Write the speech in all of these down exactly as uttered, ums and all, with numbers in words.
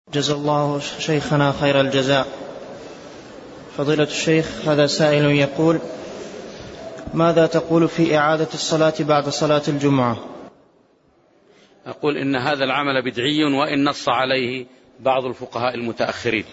جزا الله شيخنا خير الجزاء. فضيلة الشيخ، هذا سائل يقول: ماذا تقول في إعادة الصلاة بعد صلاة الجمعة؟ أقول إن هذا العمل بدعي، وإن نص عليه بعض الفقهاء المتأخرين،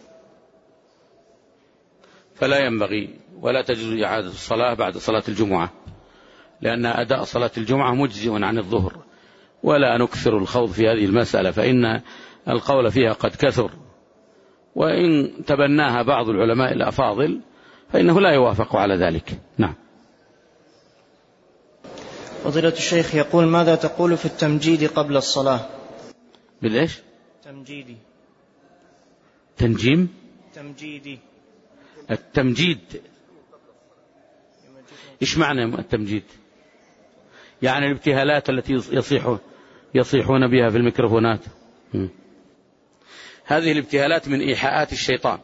فلا ينبغي ولا تجوز إعادة الصلاة بعد صلاة الجمعة، لأن أداء صلاة الجمعة مجزئ عن الظهر، ولا نكثر الخوض في هذه المسألة، فإن القول فيها قد كثر، وإن تبناها بعض العلماء الأفاضل فإنه لا يوافق على ذلك. نعم. فضيلة الشيخ يقول: ماذا تقول في التمجيد قبل الصلاة؟ بالإيش؟ تمجيدي. تنجيم؟ تمجيدي. التمجيد إيش معنى التمجيد؟ يعني الابتهالات التي يصيح يصيحون بها في الميكروفونات. م. هذه الابتهالات من إيحاءات الشيطان،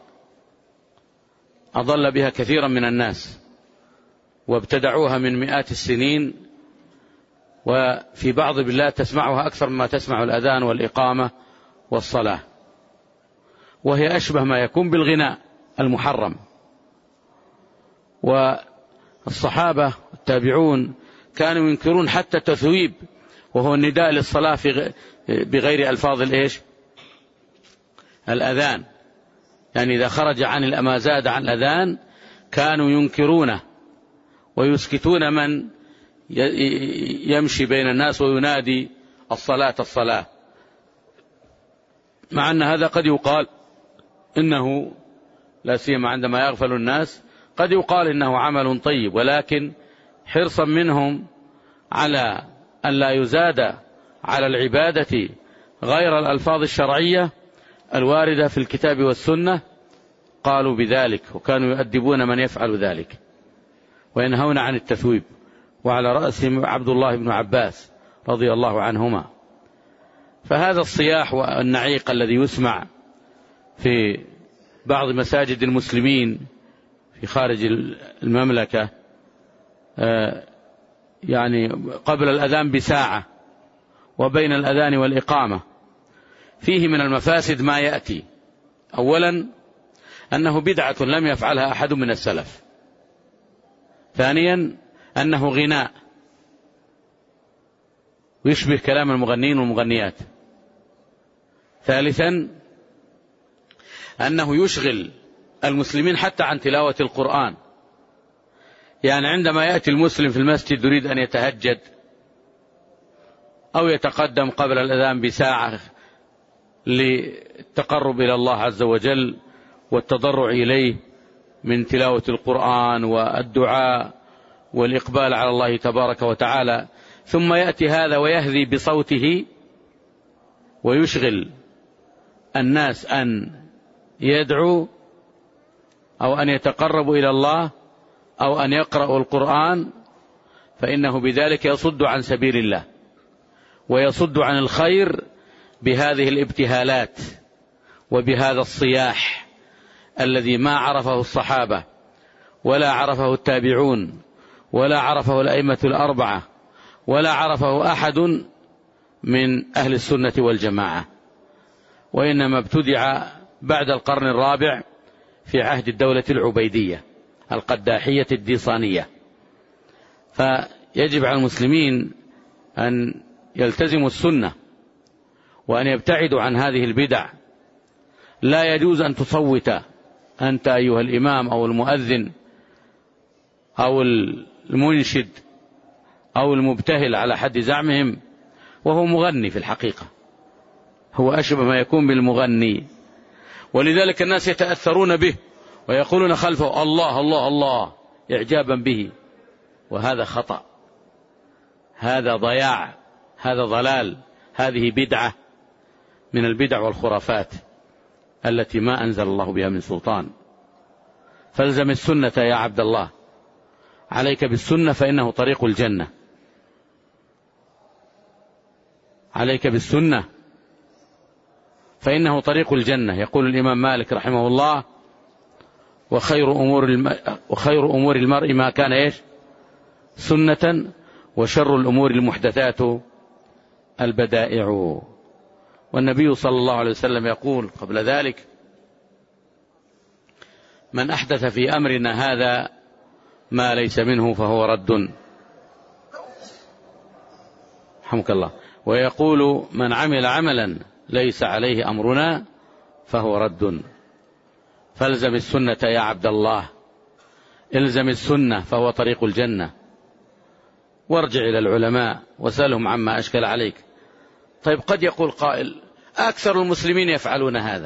أضل بها كثيرا من الناس، وابتدعوها من مئات السنين، وفي بعض البلاد تسمعها أكثر مما تسمع الأذان والإقامة والصلاة، وهي أشبه ما يكون بالغناء المحرم. والصحابة التابعون كانوا ينكرون حتى التثويب، وهو النداء للصلاة في بغير ألفاظ الإيش؟ الأذان. يعني إذا خرج عن ما زاد عن الأذان كانوا ينكرونه ويسكتون من يمشي بين الناس وينادي الصلاة الصلاة، مع أن هذا قد يقال إنه، لا سيما عندما يغفل الناس، قد يقال إنه عمل طيب، ولكن حرصا منهم على أن لا يزاد على العبادة غير الألفاظ الشرعية الواردة في الكتاب والسنة قالوا بذلك، وكانوا يؤدبون من يفعل ذلك وينهون عن التثويب، وعلى رأسهم عبد الله بن عباس رضي الله عنهما. فهذا الصياح والنعيق الذي يسمع في بعض مساجد المسلمين في خارج المملكة يعني قبل الأذان بساعة وبين الأذان والإقامة، فيه من المفاسد ما يأتي. أولا أنه بدعة لم يفعلها أحد من السلف. ثانيا أنه غناء ويشبه كلام المغنين والمغنيات. ثالثا أنه يشغل المسلمين حتى عن تلاوة القرآن. يعني عندما يأتي المسلم في المسجد يريد أن يتهجد أو يتقدم قبل الأذان بساعة للتقرب إلى الله عز وجل والتضرع إليه من تلاوة القرآن والدعاء والإقبال على الله تبارك وتعالى، ثم يأتي هذا ويهذي بصوته ويشغل الناس أن يدعوا أو أن يتقربوا إلى الله أو أن يقرأوا القرآن، فإنه بذلك يصد عن سبيل الله ويصد عن الخير بهذه الابتهالات وبهذا الصياح الذي ما عرفه الصحابة ولا عرفه التابعون ولا عرفه الأئمة الأربعة ولا عرفه أحد من أهل السنة والجماعة، وإنما ابتدع بعد القرن الرابع في عهد الدولة العبيدية القداحية الديصانية. فيجب على المسلمين أن يلتزموا السنة وأن يبتعدوا عن هذه البدع. لا يجوز أن تصوت أنت أيها الإمام أو المؤذن أو المنشد أو المبتهل على حد زعمهم وهو مغني، في الحقيقة هو أشبه ما يكون بالمغني، ولذلك الناس يتأثرون به ويقولون خلفه الله الله الله إعجابا به، وهذا خطأ، هذا ضياع، هذا ضلال، هذه بدعة من البدع والخرافات التي ما أنزل الله بها من سلطان. فالزم السنة يا عبد الله، عليك بالسنة فإنه طريق الجنة، عليك بالسنة فإنه طريق الجنة. يقول الإمام مالك رحمه الله: وخير أمور الم... وخير أمور المرء ما كان إيش؟ سنة، وشر الأمور المحدثات البدائع. والنبي صلى الله عليه وسلم يقول قبل ذلك: من أحدث في أمرنا هذا ما ليس منه فهو رد. رحمك الله. ويقول: من عمل عملا ليس عليه أمرنا فهو رد. فالزم السنة يا عبد الله، الزم السنة فهو طريق الجنة. وارجع إلى العلماء وسألهم عما أشكل عليك. طيب، قد يقول قائل: أكثر المسلمين يفعلون هذا.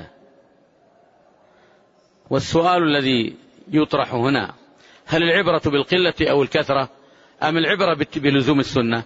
والسؤال الذي يطرح هنا: هل العبرة بالقلة أو الكثرة، أم العبرة بلزوم السنة؟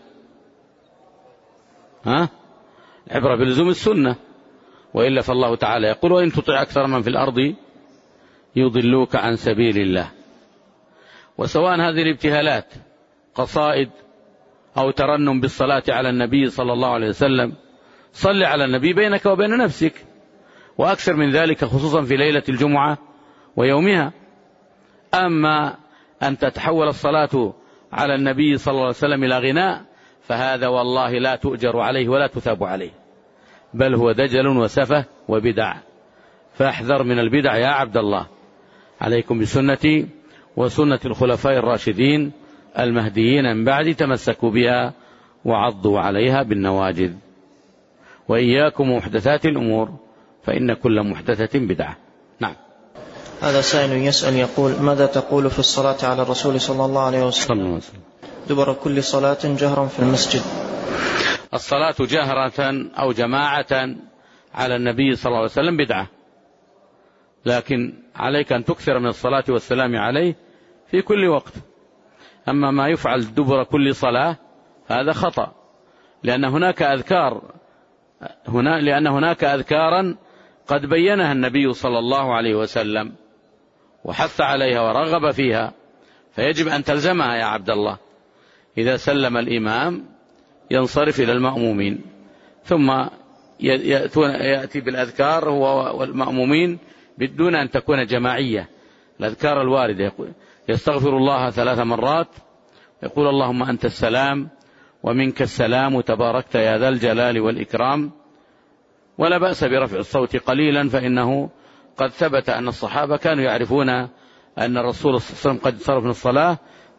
ها؟ العبرة بلزوم السنة، وإلا فالله تعالى يقول: وإن تطع أكثر من في الأرض يضلوك عن سبيل الله. وسواء هذه الابتهالات قصائد أو ترنم بالصلاة على النبي صلى الله عليه وسلم، صل على النبي بينك وبين نفسك، وأكثر من ذلك خصوصا في ليلة الجمعة ويومها. أما أن تتحول الصلاة على النبي صلى الله عليه وسلم إلى غناء، فهذا والله لا تؤجر عليه ولا تثاب عليه، بل هو دجل وسفه وبدع. فاحذر من البدع يا عبد الله. عليكم بسنتي وسنة الخلفاء الراشدين المهديين من بعد، تمسكوا بها وعضوا عليها بالنواجذ. وإياكم محدثات الأمور فإن كل محدثة بدعة. نعم. هذا سائل يسأل يقول: ماذا تقول في الصلاة على الرسول صلى الله عليه وسلم دبر كل صلاة جهرا في المسجد؟ الصلاة جهرة أو جماعة على النبي صلى الله عليه وسلم بدعة، لكن عليك أن تكثر من الصلاة والسلام عليه في كل وقت. أما ما يفعل دبر كل صلاة هذا خطأ، لأن هناك أذكار هنا لأن هناك أذكارا قد بينها النبي صلى الله عليه وسلم وحث عليها ورغب فيها، فيجب أن تلزمها يا عبد الله. إذا سلم الإمام ينصرف إلى المأمومين، ثم يأتي بالأذكار هو والمأمومين بدون أن تكون جماعية. الأذكار الواردة: يستغفر الله ثلاث مرات، يقول: اللهم أنت السلام ومنك السلام تباركت يا ذا الجلال والإكرام. ولا بأس برفع الصوت قليلا، فإنه قد ثبت أن الصحابة كانوا يعرفون أن الرسول صلى الله عليه وسلم قد صرف من الصلاة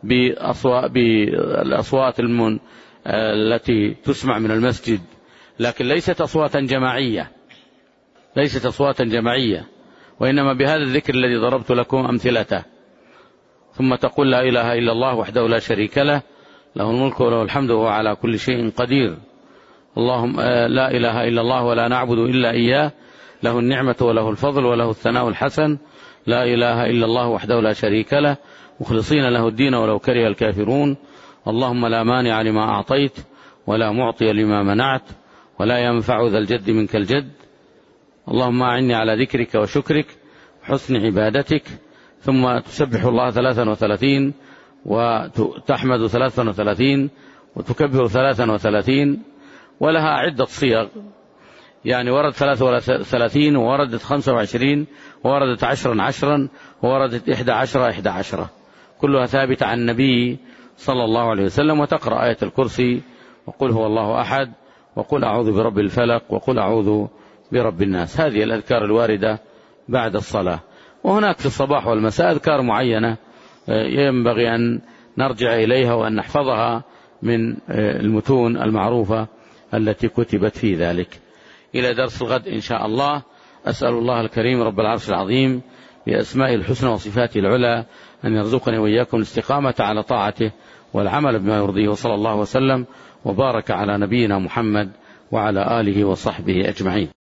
بالأصوات المن التي تسمع من المسجد، لكن ليست أصواتا جماعية ليست أصواتا جماعية وإنما بهذا الذكر الذي ضربت لكم أمثلته. ثم تقول: لا إله إلا الله وحده لا شريك له، له الملك وله الحمد وهو على كل شيء قدير. اللهم لا إله إلا الله ولا نعبد إلا إياه، له النعمة وله الفضل وله الثناء الحسن. لا إله إلا الله وحده لا شريك له، مخلصين له الدين ولو كره الكافرون. اللهم لا مانع لما أعطيت ولا معطي لما منعت ولا ينفع ذا الجد منك الجد. اللهم أعني على ذكرك وشكرك وحسن عبادتك. ثم تسبح الله ثلاثا وثلاثين، وتحمد ثلاثا وثلاثين، وتكبر ثلاثا وثلاثين. ولها عدة صيغ، يعني ورد ثلاثة وثلاثين، ووردت خمسة وعشرين، ووردت عشرا عشرا، ووردت إحدى عشرة إحدى عشرة، كلها ثابتة عن النبي صلى الله عليه وسلم. وتقرأ آية الكرسي، وقل هو الله أحد، وقل أعوذ برب الفلق، وقل أعوذ برب الناس. هذه الأذكار الواردة بعد الصلاة. وهناك في الصباح والمساء أذكار معينة ينبغي أن نرجع إليها وأن نحفظها من المتون المعروفة التي كتبت في ذلك. إلى درس الغد إن شاء الله. أسأل الله الكريم رب العرش العظيم بأسماء الحسنى وصفاته العلى أن يرزقني وإياكم الاستقامة على طاعته والعمل بما يرضيه. وصلى الله وسلم وبارك على نبينا محمد وعلى آله وصحبه أجمعين.